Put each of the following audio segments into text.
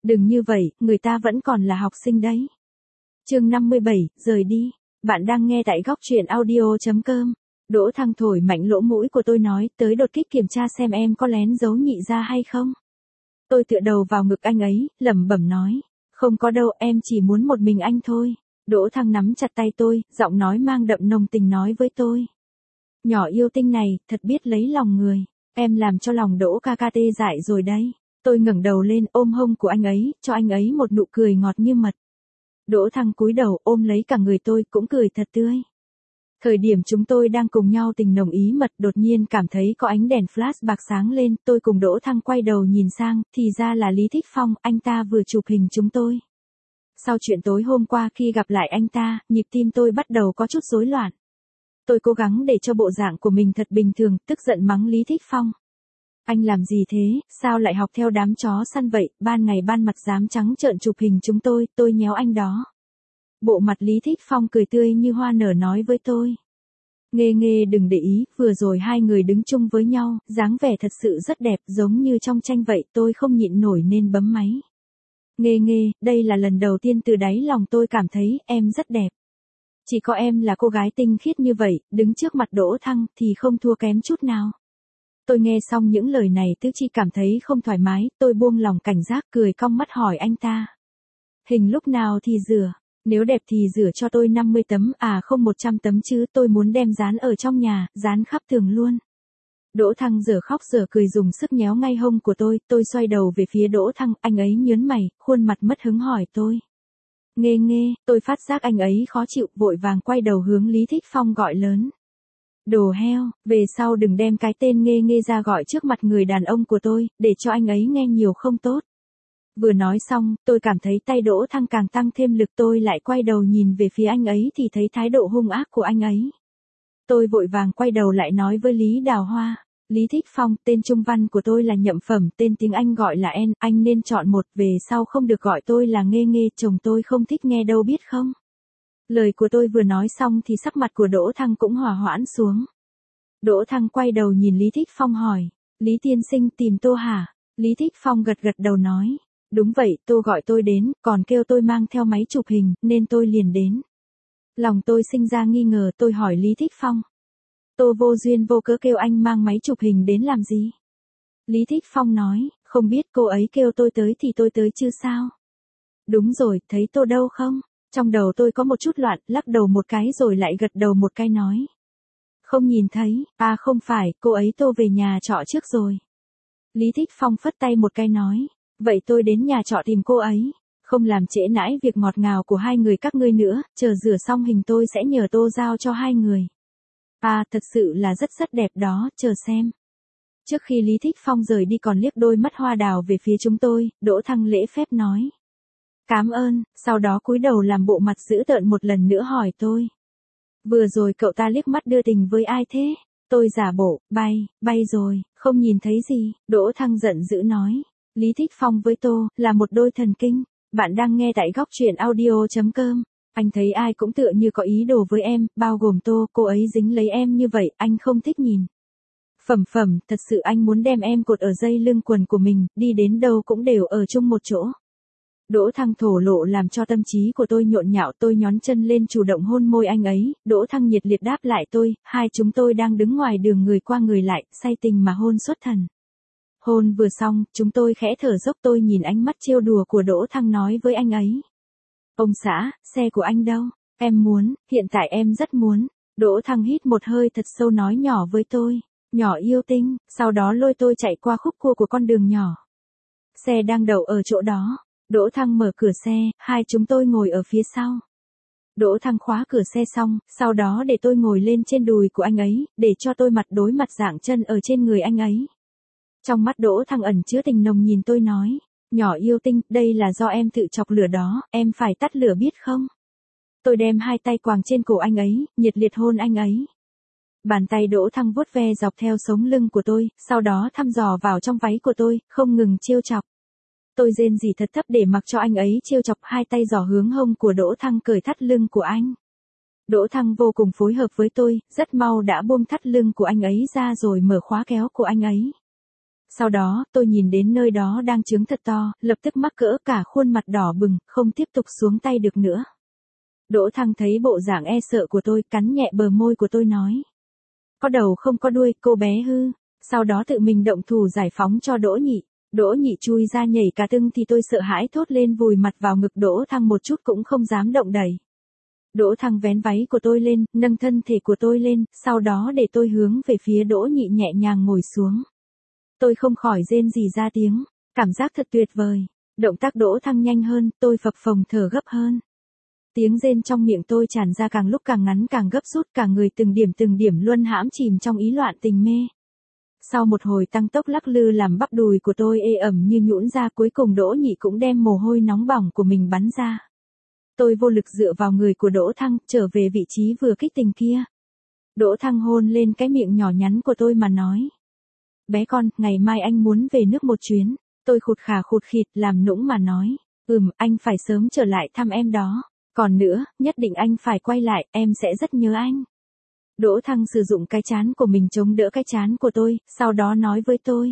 Đừng như vậy, người ta vẫn còn là học sinh đấy. Chương 57, rời đi. Bạn đang nghe tại góc truyện audio.com. Đỗ Thăng thổi mạnh lỗ mũi của tôi nói, tới đột kích kiểm tra xem em có lén giấu nhị ra hay không. Tôi tựa đầu vào ngực anh ấy, lẩm bẩm nói, không có đâu, em chỉ muốn một mình anh thôi. Đỗ Thăng nắm chặt tay tôi, giọng nói mang đậm nồng tình nói với tôi. Nhỏ yêu tinh này, thật biết lấy lòng người, em làm cho lòng Đỗ ca ca tê dại rồi đấy. Tôi ngẩng đầu lên ôm hông của anh ấy, cho anh ấy một nụ cười ngọt như mật. Đỗ Thăng cúi đầu ôm lấy cả người tôi cũng cười thật tươi. Thời điểm chúng tôi đang cùng nhau tình nồng ý mật đột nhiên cảm thấy có ánh đèn flash bạc sáng lên, tôi cùng Đỗ Thăng quay đầu nhìn sang, thì ra là Lý Thích Phong, anh ta vừa chụp hình chúng tôi. Sau chuyện tối hôm qua khi gặp lại anh ta, nhịp tim tôi bắt đầu có chút rối loạn. Tôi cố gắng để cho bộ dạng của mình thật bình thường, tức giận mắng Lý Thích Phong. Anh làm gì thế, sao lại học theo đám chó săn vậy, ban ngày ban mặt dám trắng trợn chụp hình chúng tôi nhéo anh đó. Bộ mặt Lý Thích Phong cười tươi như hoa nở nói với tôi. Nghe đừng để ý, vừa rồi hai người đứng chung với nhau, dáng vẻ thật sự rất đẹp, giống như trong tranh vậy, tôi không nhịn nổi nên bấm máy. Nghe, đây là lần đầu tiên từ đáy lòng tôi cảm thấy em rất đẹp. Chỉ có em là cô gái tinh khiết như vậy, đứng trước mặt Đỗ Thăng thì không thua kém chút nào. Tôi nghe xong những lời này tứ chi cảm thấy không thoải mái, tôi buông lòng cảnh giác cười cong mắt hỏi anh ta. Hình lúc nào thì rửa, nếu đẹp thì rửa cho tôi 50 tấm, không 100 tấm chứ, tôi muốn đem dán ở trong nhà, dán khắp tường luôn. Đỗ Thăng giờ khóc giờ cười dùng sức nhéo ngay hông của tôi xoay đầu về phía Đỗ Thăng, anh ấy nhớn mày, khuôn mặt mất hứng hỏi tôi. Nghe, tôi phát giác anh ấy khó chịu, vội vàng quay đầu hướng Lý Thích Phong gọi lớn. Đồ heo, về sau đừng đem cái tên nghe ra gọi trước mặt người đàn ông của tôi, để cho anh ấy nghe nhiều không tốt. Vừa nói xong, tôi cảm thấy tay Đỗ Thăng càng tăng thêm lực, tôi lại quay đầu nhìn về phía anh ấy thì thấy thái độ hung ác của anh ấy. Tôi vội vàng quay đầu lại nói với Lý Đào Hoa, Lý Thích Phong, tên trung văn của tôi là Nhậm Phẩm, tên tiếng Anh gọi là En, anh nên chọn một, về sau không được gọi tôi là nghe, chồng tôi không thích nghe đâu biết không. Lời của tôi vừa nói xong thì sắc mặt của Đỗ Thăng cũng hòa hoãn xuống. Đỗ Thăng quay đầu nhìn Lý Thích Phong hỏi, Lý tiên sinh tìm Tô hả? Lý Thích Phong gật đầu nói, đúng vậy, Tô gọi tôi đến, còn kêu tôi mang theo máy chụp hình, nên tôi liền đến. Lòng tôi sinh ra nghi ngờ, tôi hỏi Lý Thích Phong. Tô vô duyên vô cớ kêu anh mang máy chụp hình đến làm gì? Lý Thích Phong nói, không biết, cô ấy kêu tôi tới thì tôi tới chứ sao? Đúng rồi, thấy Tô đâu không? Trong đầu tôi có một chút loạn, lắc đầu một cái rồi lại gật đầu một cái nói. Không nhìn thấy, không phải, cô ấy Tô về nhà trọ trước rồi. Lý Thích Phong phất tay một cái nói, vậy tôi đến nhà trọ tìm cô ấy, không làm trễ nãi việc ngọt ngào của hai người các ngươi nữa, chờ rửa xong hình tôi sẽ nhờ Tô giao cho hai người. Thật sự là rất đẹp đó, chờ xem. Trước khi Lý Thích Phong rời đi còn liếc đôi mắt hoa đào về phía chúng tôi, Đỗ Thăng lễ phép nói. Cảm ơn, sau đó cúi đầu làm bộ mặt dữ tợn một lần nữa hỏi tôi. Vừa rồi cậu ta liếc mắt đưa tình với ai thế? Tôi giả bộ, bay rồi, không nhìn thấy gì, Đỗ Thăng giận dữ nói. Lý Thích Phong với Tô, là một đôi thần kinh. Bạn đang nghe tại góc truyện audio.com. Anh thấy ai cũng tựa như có ý đồ với em, bao gồm Tô, cô ấy dính lấy em như vậy, anh không thích nhìn. Phẩm, thật sự anh muốn đem em cột ở dây lưng quần của mình, đi đến đâu cũng đều ở chung một chỗ. Đỗ Thăng thổ lộ làm cho tâm trí của tôi nhộn nhạo, tôi nhón chân lên chủ động hôn môi anh ấy, Đỗ Thăng nhiệt liệt đáp lại tôi, hai chúng tôi đang đứng ngoài đường người qua người lại, say tình mà hôn xuất thần. Hôn vừa xong, chúng tôi khẽ thở dốc, tôi nhìn ánh mắt trêu đùa của Đỗ Thăng nói với anh ấy. Ông xã, xe của anh đâu? Em muốn, hiện tại em rất muốn. Đỗ Thăng hít một hơi thật sâu nói nhỏ với tôi, nhỏ yêu tinh, sau đó lôi tôi chạy qua khúc cua của con đường nhỏ. Xe đang đậu ở chỗ đó. Đỗ Thăng mở cửa xe, hai chúng tôi ngồi ở phía sau. Đỗ Thăng khóa cửa xe xong, sau đó để tôi ngồi lên trên đùi của anh ấy, để cho tôi mặt đối mặt dạng chân ở trên người anh ấy. Trong mắt Đỗ Thăng ẩn chứa tình nồng nhìn tôi nói, nhỏ yêu tinh, đây là do em tự chọc lửa đó, em phải tắt lửa biết không? Tôi đem hai tay quàng trên cổ anh ấy, nhiệt liệt hôn anh ấy. Bàn tay Đỗ Thăng vuốt ve dọc theo sống lưng của tôi, sau đó thăm dò vào trong váy của tôi, không ngừng trêu chọc. Tôi rên rỉ thật thấp để mặc cho anh ấy trêu chọc, hai tay giỏ hướng hông của Đỗ Thăng cởi thắt lưng của anh. Đỗ Thăng vô cùng phối hợp với tôi, rất mau đã buông thắt lưng của anh ấy ra rồi mở khóa kéo của anh ấy. Sau đó, tôi nhìn đến nơi đó đang trướng thật to, lập tức mắc cỡ cả khuôn mặt đỏ bừng, không tiếp tục xuống tay được nữa. Đỗ Thăng thấy bộ dạng e sợ của tôi, cắn nhẹ bờ môi của tôi nói. Có đầu không có đuôi, cô bé hư. Sau đó tự mình động thủ giải phóng cho Đỗ Nhị. Đỗ Nhị chui ra nhảy cả tưng thì tôi sợ hãi thốt lên vùi mặt vào ngực Đỗ Thăng một chút cũng không dám động đẩy. Đỗ Thăng vén váy của tôi lên, nâng thân thể của tôi lên, sau đó để tôi hướng về phía Đỗ Nhị nhẹ nhàng ngồi xuống. Tôi không khỏi rên rỉ ra tiếng, cảm giác thật tuyệt vời. Động tác Đỗ Thăng nhanh hơn, tôi phập phồng thở gấp hơn. Tiếng rên trong miệng tôi tràn ra càng lúc càng ngắn càng gấp rút, cả người từng điểm luân hãm chìm trong ý loạn tình mê. Sau một hồi tăng tốc lắc lư làm bắp đùi của tôi ê ẩm như nhũn ra, cuối cùng Đỗ Nhị cũng đem mồ hôi nóng bỏng của mình bắn ra. Tôi vô lực dựa vào người của Đỗ Thăng, trở về vị trí vừa kích tình kia. Đỗ Thăng hôn lên cái miệng nhỏ nhắn của tôi mà nói. Bé con, ngày mai anh muốn về nước một chuyến. Tôi khụt khà khụt khịt làm nũng mà nói. Anh phải sớm trở lại thăm em đó. Còn nữa, nhất định anh phải quay lại, em sẽ rất nhớ anh. Đỗ Thăng sử dụng cái trán của mình chống đỡ cái trán của tôi, sau đó nói với tôi.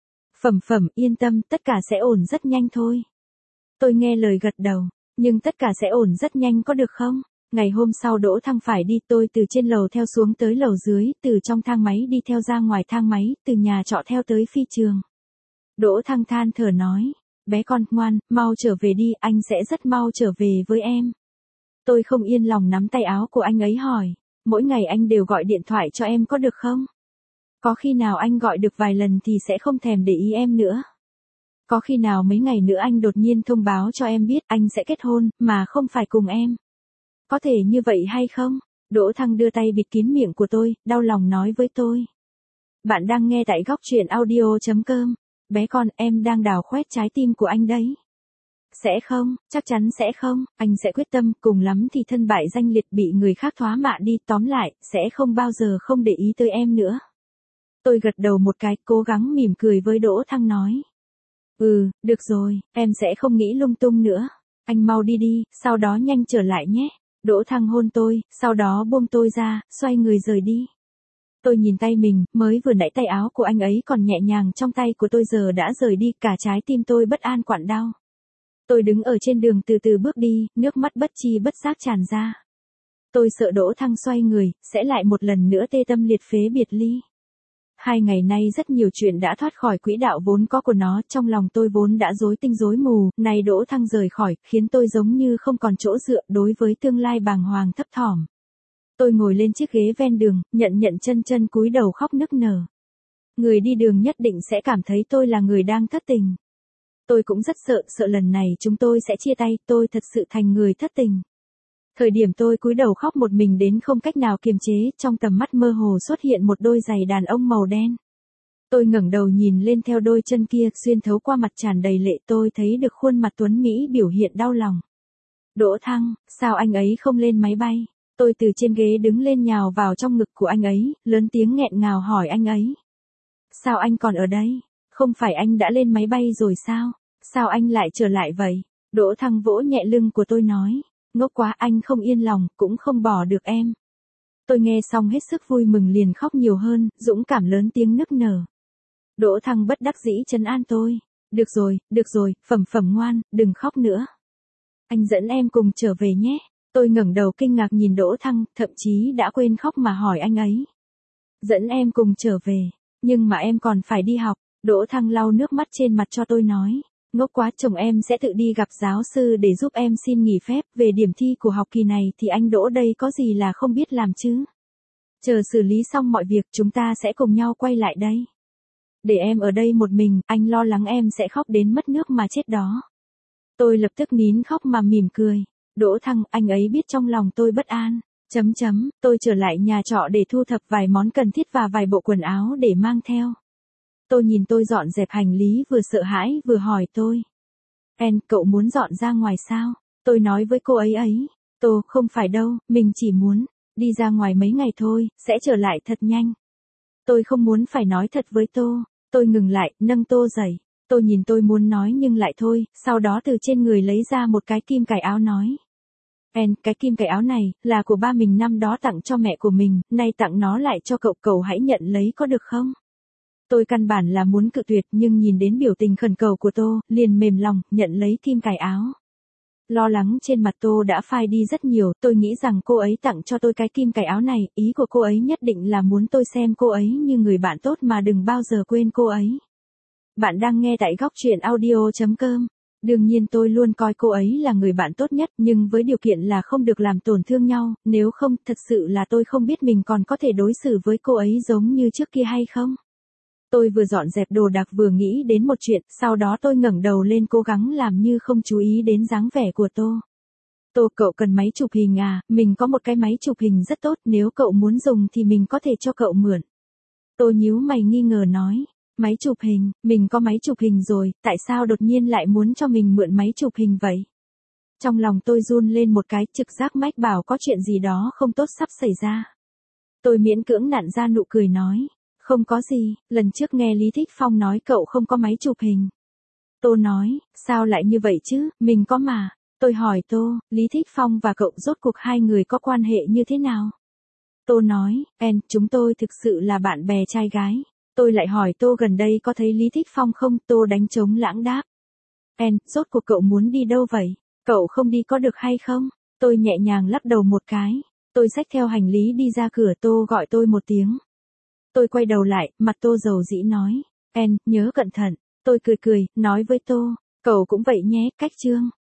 Phẩm, yên tâm, tất cả sẽ ổn rất nhanh thôi. Tôi nghe lời gật đầu, nhưng tất cả sẽ ổn rất nhanh có được không? Ngày hôm sau Đỗ Thăng phải đi, tôi từ trên lầu theo xuống tới lầu dưới, từ trong thang máy đi theo ra ngoài thang máy, từ nhà trọ theo tới phi trường. Đỗ Thăng than thở nói, bé con, ngoan, mau trở về đi, anh sẽ rất mau trở về với em. Tôi không yên lòng nắm tay áo của anh ấy hỏi, mỗi ngày anh đều gọi điện thoại cho em có được không? Có khi nào anh gọi được vài lần thì sẽ không thèm để ý em nữa? Có khi nào mấy ngày nữa anh đột nhiên thông báo cho em biết anh sẽ kết hôn, mà không phải cùng em? Có thể như vậy hay không? Đỗ Thăng đưa tay bịt kín miệng của tôi, đau lòng nói với tôi. Bạn đang nghe tại góc truyện audio.com. Bé con, em đang đào khoét trái tim của anh đấy. Sẽ không, chắc chắn sẽ không, anh sẽ quyết tâm, cùng lắm thì thân bại danh liệt bị người khác thoá mạ đi, tóm lại, sẽ không bao giờ không để ý tới em nữa. Tôi gật đầu một cái, cố gắng mỉm cười với Đỗ Thăng nói. Được rồi, em sẽ không nghĩ lung tung nữa. Anh mau đi đi, sau đó nhanh trở lại nhé. Đỗ Thăng hôn tôi, sau đó buông tôi ra, xoay người rời đi. Tôi nhìn tay mình, mới vừa nãy tay áo của anh ấy còn nhẹ nhàng trong tay của tôi giờ đã rời đi, cả trái tim tôi bất an quặn đau. Tôi đứng ở trên đường từ từ bước đi, nước mắt bất chi bất giác tràn ra. Tôi sợ Đỗ Thăng xoay người, sẽ lại một lần nữa tê tâm liệt phế biệt ly. 2 ngày nay rất nhiều chuyện đã thoát khỏi quỹ đạo vốn có của nó, trong lòng tôi vốn đã rối tinh rối mù, nay Đỗ Thăng rời khỏi, khiến tôi giống như không còn chỗ dựa, đối với tương lai bàng hoàng thấp thỏm. Tôi ngồi lên chiếc ghế ven đường, nhận chân cúi đầu khóc nức nở. Người đi đường nhất định sẽ cảm thấy tôi là người đang thất tình. Tôi cũng rất sợ lần này chúng tôi sẽ chia tay, tôi thật sự thành người thất tình. Thời điểm tôi cúi đầu khóc một mình đến không cách nào kiềm chế, trong tầm mắt mơ hồ xuất hiện một đôi giày đàn ông màu đen. Tôi ngẩng đầu nhìn lên theo đôi chân kia, xuyên thấu qua mặt tràn đầy lệ tôi thấy được khuôn mặt tuấn Mỹ biểu hiện đau lòng. Đỗ Thăng, sao anh ấy không lên máy bay? Tôi từ trên ghế đứng lên nhào vào trong ngực của anh ấy, lớn tiếng nghẹn ngào hỏi anh ấy. Sao anh còn ở đây? Không phải anh đã lên máy bay rồi sao? Sao anh lại trở lại vậy? Đỗ Thăng vỗ nhẹ lưng của tôi nói. Ngốc quá, anh không yên lòng, cũng không bỏ được em. Tôi nghe xong hết sức vui mừng liền khóc nhiều hơn, dũng cảm lớn tiếng nức nở. Đỗ Thăng bất đắc dĩ trấn an tôi. Được rồi, Phẩm ngoan, đừng khóc nữa. Anh dẫn em cùng trở về nhé. Tôi ngẩng đầu kinh ngạc nhìn Đỗ Thăng, thậm chí đã quên khóc mà hỏi anh ấy. Dẫn em cùng trở về, nhưng mà em còn phải đi học. Đỗ Thăng lau nước mắt trên mặt cho tôi nói. Ngốc quá, chồng em sẽ tự đi gặp giáo sư để giúp em xin nghỉ phép, về điểm thi của học kỳ này thì anh Đỗ đây có gì là không biết làm chứ. Chờ xử lý xong mọi việc chúng ta sẽ cùng nhau quay lại đây. Để em ở đây một mình, anh lo lắng em sẽ khóc đến mất nước mà chết đó. Tôi lập tức nín khóc mà mỉm cười. Đỗ Thăng, anh ấy biết trong lòng tôi bất an. Tôi trở lại nhà trọ để thu thập vài món cần thiết và vài bộ quần áo để mang theo. Tôi nhìn tôi dọn dẹp hành lý vừa sợ hãi vừa hỏi tôi. Cậu muốn dọn ra ngoài sao? Tôi nói với cô ấy. Tô, không phải đâu, mình chỉ muốn đi ra ngoài mấy ngày thôi, sẽ trở lại thật nhanh. Tôi không muốn phải nói thật với Tô. Tôi ngừng lại, nâng Tô dậy. Tôi nhìn tôi muốn nói nhưng lại thôi, sau đó từ trên người lấy ra một cái kim cài áo nói. Cái kim cài áo này, là của ba mình năm đó tặng cho mẹ của mình, nay tặng nó lại cho cậu hãy nhận lấy có được không? Tôi căn bản là muốn cự tuyệt nhưng nhìn đến biểu tình khẩn cầu của Tô, liền mềm lòng, nhận lấy kim cài áo. Lo lắng trên mặt Tô đã phai đi rất nhiều, tôi nghĩ rằng cô ấy tặng cho tôi cái kim cài áo này, ý của cô ấy nhất định là muốn tôi xem cô ấy như người bạn tốt mà đừng bao giờ quên cô ấy. Bạn đang nghe tại góc truyện audio.com. Đương nhiên tôi luôn coi cô ấy là người bạn tốt nhất nhưng với điều kiện là không được làm tổn thương nhau, nếu không thật sự là tôi không biết mình còn có thể đối xử với cô ấy giống như trước kia hay không. Tôi vừa dọn dẹp đồ đạc vừa nghĩ đến một chuyện, sau đó tôi ngẩng đầu lên cố gắng làm như không chú ý đến dáng vẻ của Tô. Tô, cậu cần máy chụp hình à, mình có một cái máy chụp hình rất tốt, nếu cậu muốn dùng thì mình có thể cho cậu mượn. Tô nhíu mày nghi ngờ nói, máy chụp hình, mình có máy chụp hình rồi, tại sao đột nhiên lại muốn cho mình mượn máy chụp hình vậy? Trong lòng tôi run lên một cái, trực giác mách bảo có chuyện gì đó không tốt sắp xảy ra. Tôi miễn cưỡng nặn ra nụ cười nói. Không có gì, lần trước nghe Lý Thích Phong nói cậu không có máy chụp hình. Tô nói, sao lại như vậy chứ, mình có mà. Tôi hỏi Tô, Lý Thích Phong và cậu rốt cuộc hai người có quan hệ như thế nào? Tô nói, chúng tôi thực sự là bạn bè trai gái. Tôi lại hỏi Tô gần đây có thấy Lý Thích Phong không? Tô đánh trống lãng đáp. Rốt cuộc cậu muốn đi đâu vậy? Cậu không đi có được hay không? Tôi nhẹ nhàng lắc đầu một cái. Tôi xách theo hành lý đi ra cửa, Tô gọi tôi một tiếng. Tôi quay đầu lại, mặt Tô dầu dĩ nói. Nhớ cẩn thận. Tôi cười cười, nói với Tô. Cậu cũng vậy nhé, cách chương.